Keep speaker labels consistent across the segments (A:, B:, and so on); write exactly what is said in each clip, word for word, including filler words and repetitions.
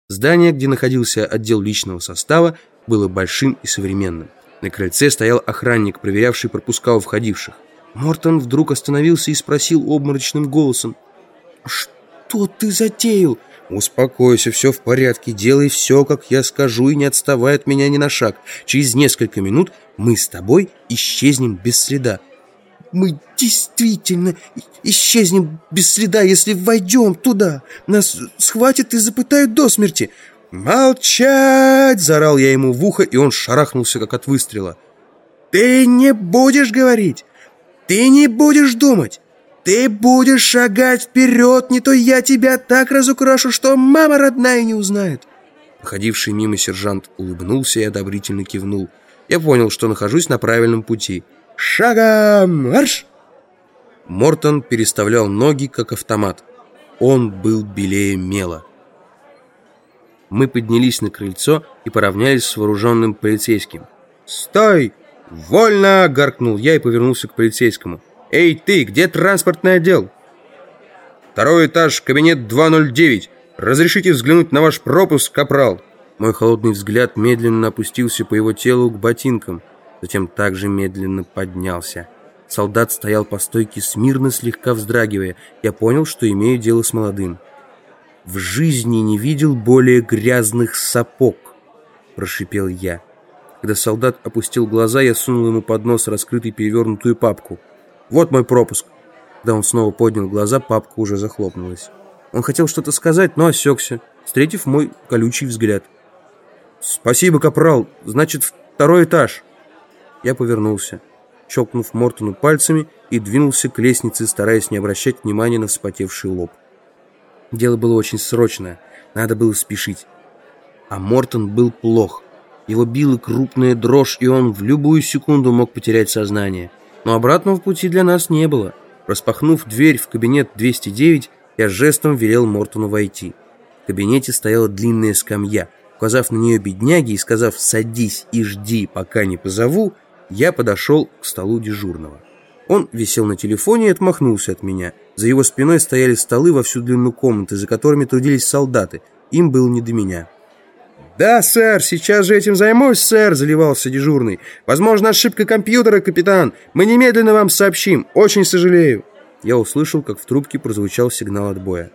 A: Здание, где находился отдел личного состава, было большим и современным. На крыльце стоял охранник, проверявший пропуска у входивших. Мортон вдруг остановился и спросил обморочным голосом: «Что ты затеял?» «Успокойся, все в порядке, делай все, как я скажу, и не отставай от меня ни на шаг. Через несколько минут мы с тобой исчезнем без следа».
B: «Мы действительно исчезнем без следа, если войдем туда. Нас схватят и запытают до смерти».
A: «Молчать!» – заорал я ему в ухо, и он шарахнулся, как от выстрела.
B: «Ты не будешь говорить, ты не будешь думать. Ты будешь шагать вперед, не то я тебя так разукрашу, что мама родная не узнает».
A: Проходивший мимо сержант улыбнулся и одобрительно кивнул. Я понял, что нахожусь на правильном пути.
B: «Шагом марш!»
A: Мортон переставлял ноги, как автомат. Он был белее мела. Мы поднялись на крыльцо и поравнялись с вооруженным полицейским. «Стой! Вольно!» — гаркнул я и повернулся к полицейскому. «Эй, ты, где транспортный отдел?» «Второй этаж, кабинет два ноль девять. Разрешите взглянуть на ваш пропуск, капрал?» Мой холодный взгляд медленно опустился по его телу к ботинкам, затем также медленно поднялся. Солдат стоял по стойке смирно, слегка вздрагивая. Я понял, что имею дело с молодым. «В жизни не видел более грязных сапог», — прошипел я. Когда солдат опустил глаза, я сунул ему под нос раскрытую перевернутую папку. «Вот мой пропуск». Когда он снова поднял глаза, папка уже захлопнулась. Он хотел что-то сказать, но осекся, встретив мой колючий взгляд. «Спасибо, капрал. Значит, второй этаж». Я повернулся, щелкнув Мортону пальцами, и двинулся к лестнице, стараясь не обращать внимания на вспотевший лоб. Дело было очень срочное, надо было спешить. А Мортон был плох. Его била крупная дрожь, и он в любую секунду мог потерять сознание. Но обратного пути для нас не было. Распахнув дверь в кабинет двести девять, я жестом велел Мортону войти. В кабинете стояла длинная скамья. Указав на нее бедняги и сказав «садись и жди, пока не позову», я подошел к столу дежурного. Он висел на телефоне и отмахнулся от меня. За его спиной стояли столы во всю длину комнаты, за которыми трудились солдаты. Им было не до меня. «Да, сэр, сейчас же этим займусь, сэр», — заливался дежурный. «Возможно, ошибка компьютера, капитан. Мы немедленно вам сообщим. Очень сожалею». Я услышал, как в трубке прозвучал сигнал отбоя.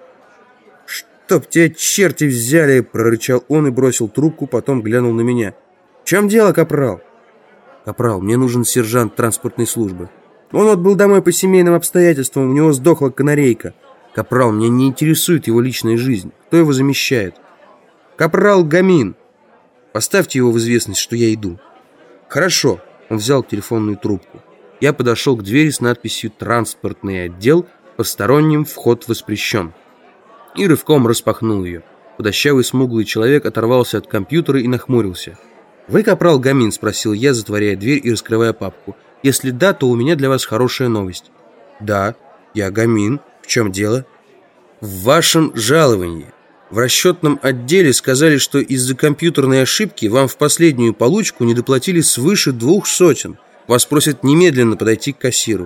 A: «Чтоб тебя черти взяли!» — прорычал он и бросил трубку, потом глянул на меня. «В чем дело, капрал?» «Капрал, мне нужен сержант транспортной службы. Он отбыл домой по семейным обстоятельствам, у него сдохла канарейка. Капрал, меня не интересует его личная жизнь. Кто его замещает?» «Капрал Гамин. Поставьте его в известность, что я иду». «Хорошо». Он взял телефонную трубку. Я подошел к двери с надписью «Транспортный отдел. Посторонним вход воспрещен». И рывком распахнул ее. Худощавый смуглый человек оторвался от компьютера и нахмурился. «Вы капрал Гамин?» — спросил я, затворяя дверь и раскрывая папку. «Если да, то у меня для вас хорошая новость». «Да, я Гамин. В чем дело?» «В вашем жаловании. В расчетном отделе сказали, что из-за компьютерной ошибки вам в последнюю получку не доплатили свыше двух сотен. Вас просят немедленно подойти к кассиру».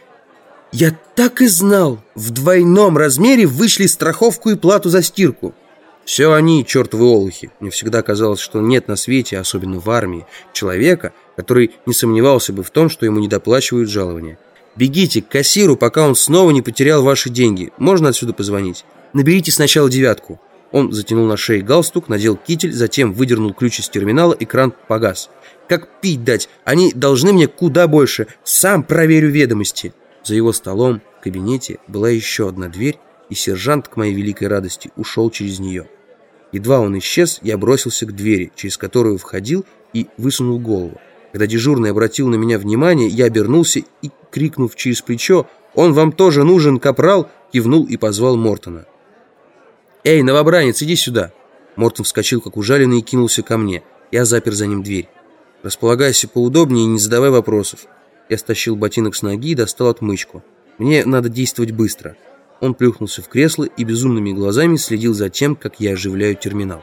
A: «Я так и знал! В двойном размере вышли страховку и плату за стирку». «Все они, чертовы олухи». Мне всегда казалось, что нет на свете, особенно в армии, человека, который не сомневался бы в том, что ему не доплачивают жалования. «Бегите к кассиру, пока он снова не потерял ваши деньги. Можно отсюда позвонить? Наберите сначала девятку». Он затянул на шее галстук, надел китель, затем выдернул ключ из терминала, и кран погас. «Как пить дать? Они должны мне куда больше. Сам проверю ведомости». За его столом в кабинете была еще одна дверь, и сержант, к моей великой радости, ушел через нее. Едва он исчез, я бросился к двери, через которую входил, и высунул голову. Когда дежурный обратил на меня внимание, я обернулся и, крикнув через плечо «Он вам тоже нужен, капрал!», кивнул и позвал Мортона. «Эй, новобранец, иди сюда!» Мортон вскочил, как ужаленный, и кинулся ко мне. Я запер за ним дверь. «Располагайся поудобнее и не задавай вопросов». Я стащил ботинок с ноги и достал отмычку. «Мне надо действовать быстро». Он плюхнулся в кресло и безумными глазами следил за тем, как я оживляю терминал.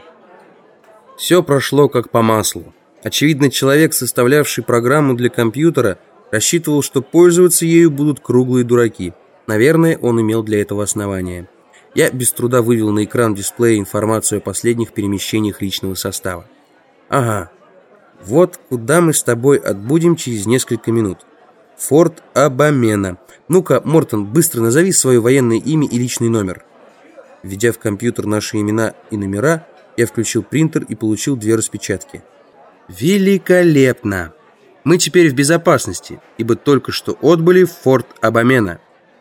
A: Все прошло как по маслу. Очевидно, человек, составлявший программу для компьютера, рассчитывал, что пользоваться ею будут круглые дураки. Наверное, он имел для этого основания. Я без труда вывел на экран дисплея информацию о последних перемещениях личного состава. Ага, вот куда мы с тобой отбудем через несколько минут. Форт Абамена. Ну-ка, Мортон, быстро назови свое военное имя и личный номер. Введя в компьютер наши имена и номера, я включил принтер и получил две распечатки. Великолепно! Мы теперь в безопасности, ибо только что отбыли в форт Абамена.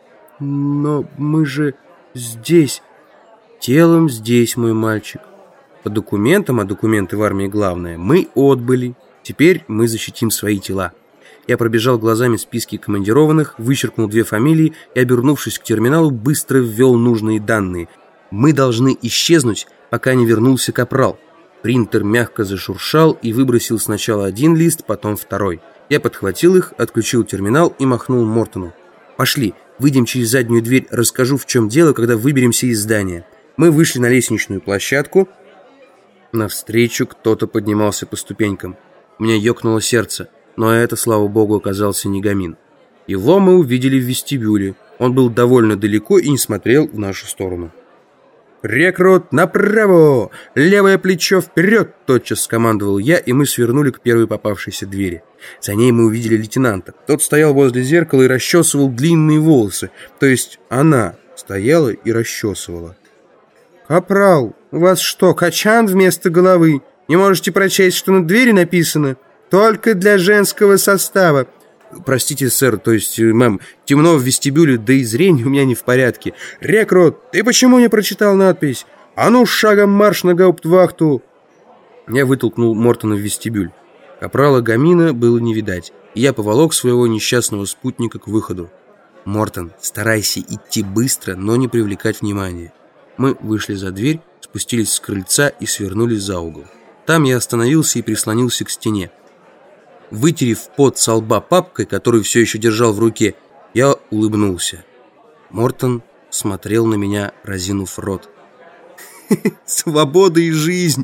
A: Но мы же здесь. Телом здесь, мой мальчик. По документам, а документы в армии главное, мы отбыли. Теперь мы защитим свои тела. Я пробежал глазами списки командированных, вычеркнул две фамилии и, обернувшись к терминалу, быстро ввел нужные данные. Мы должны исчезнуть, пока не вернулся капрал. Принтер мягко зашуршал и выбросил сначала один лист, потом второй. Я подхватил их, отключил терминал и махнул Мортону. «Пошли, выйдем через заднюю дверь, расскажу, в чем дело, когда выберемся из здания». Мы вышли на лестничную площадку. Навстречу кто-то поднимался по ступенькам. У меня ёкнуло сердце, но это, слава богу, оказался не Гамин. Его мы увидели в вестибюле. Он был довольно далеко и не смотрел в нашу сторону. «Рекрут направо! Левое плечо вперед!» Тотчас скомандовал я, и мы свернули к первой попавшейся двери. За ней мы увидели лейтенанта. Тот стоял возле зеркала и расчесывал длинные волосы. То есть она стояла и расчесывала. «Капрал, у вас что, качан вместо головы? Не можете прочесть, что на двери написано? Только для женского состава». «Простите, сэр, то есть, мэм, темно в вестибюле, да и зрение у меня не в порядке». «Рекрут, ты почему не прочитал надпись? А ну, шагом марш на гауптвахту!» Я вытолкнул Мортона в вестибюль. Капрала Гамина было не видать, и я поволок своего несчастного спутника к выходу. «Мортон, старайся идти быстро, но не привлекать внимания». Мы вышли за дверь, спустились с крыльца и свернули за угол. Там я остановился и прислонился к стене. Вытерев пот со лба папкой, которую все еще держал в руке, я улыбнулся. Мортон смотрел на меня, разинув рот. «Свобода и жизнь!»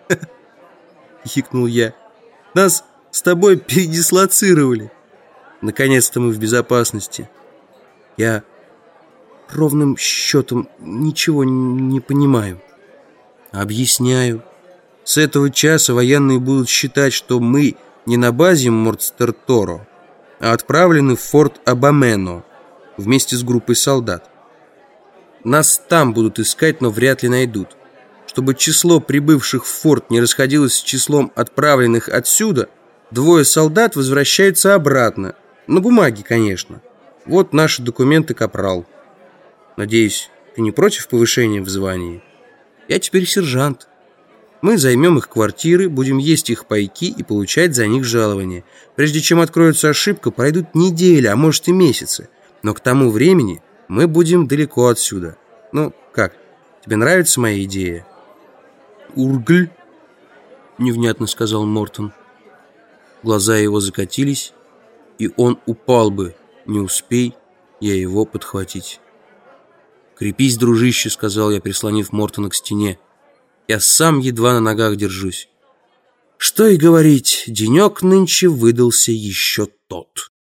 A: — хикнул я. «Нас с тобой передислоцировали. Наконец-то мы в безопасности. Я ровным счетом ничего не понимаю. Объясняю. С этого часа военные будут считать, что мы не на базе Мортстерторо, а отправлены в форт Абамено вместе с группой солдат. Нас там будут искать, но вряд ли найдут. Чтобы число прибывших в форт не расходилось с числом отправленных отсюда, двое солдат возвращаются обратно. На бумаге, конечно. Вот наши документы, капрал. Надеюсь, ты не против повышения в звании? Я теперь сержант. Мы займем их квартиры, будем есть их пайки и получать за них жалование. Прежде чем откроется ошибка, пройдут недели, а может и месяцы. Но к тому времени мы будем далеко отсюда. Ну, как, тебе нравится моя идея?» «Ургль», — невнятно сказал Мортон. Глаза его закатились, и он упал бы, не успей я его подхватить. «Крепись, дружище», — сказал я, прислонив Мортона к стене. «Я сам едва на ногах держусь». Что и говорить, денек нынче выдался еще тот.